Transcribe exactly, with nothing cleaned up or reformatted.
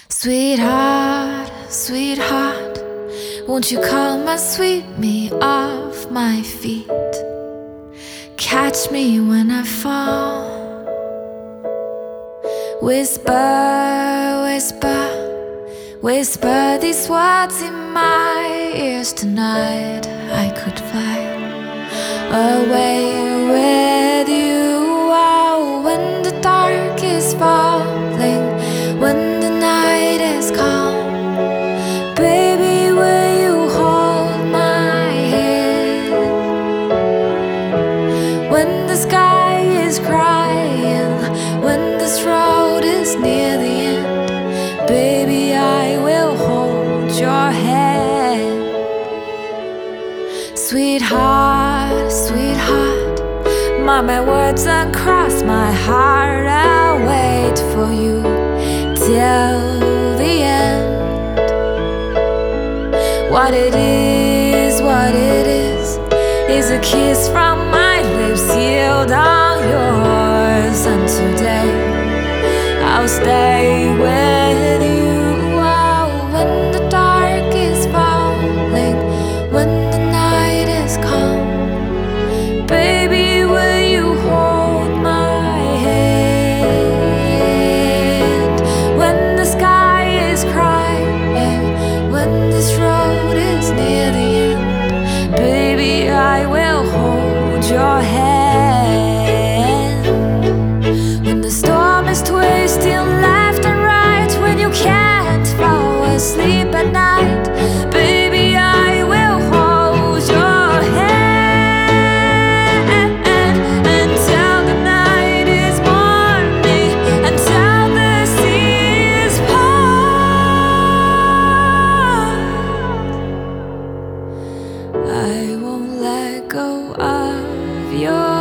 Sweetheart, sweetheart, won't you come and sweep me off my feet? Catch me when I fall. Whisper, whisper, whisper these words in my ears tonight. I could fly away with you. Oh, when the dark is falling, when the night is calm, baby, will you hold my hand? When the sky is crying, when this road is near the end, baby, I will hold your hand. Sweetheart, sweetheart, mark my words and cross my heart. I'll wait for you till the end. What it is, what it is, is a kiss from my lips sealed on yours. And today I'll stay with you. Oh, when the dark is falling, when the night is calm, baby, will you hold my hand? When the sky is crying, when this road is near the end, baby, I will hold your hand. When the storm is twisting left and right, when you can't fall asleep at night, baby, I will hold your hand until the night is morning, until the sea is part. I won't let go of your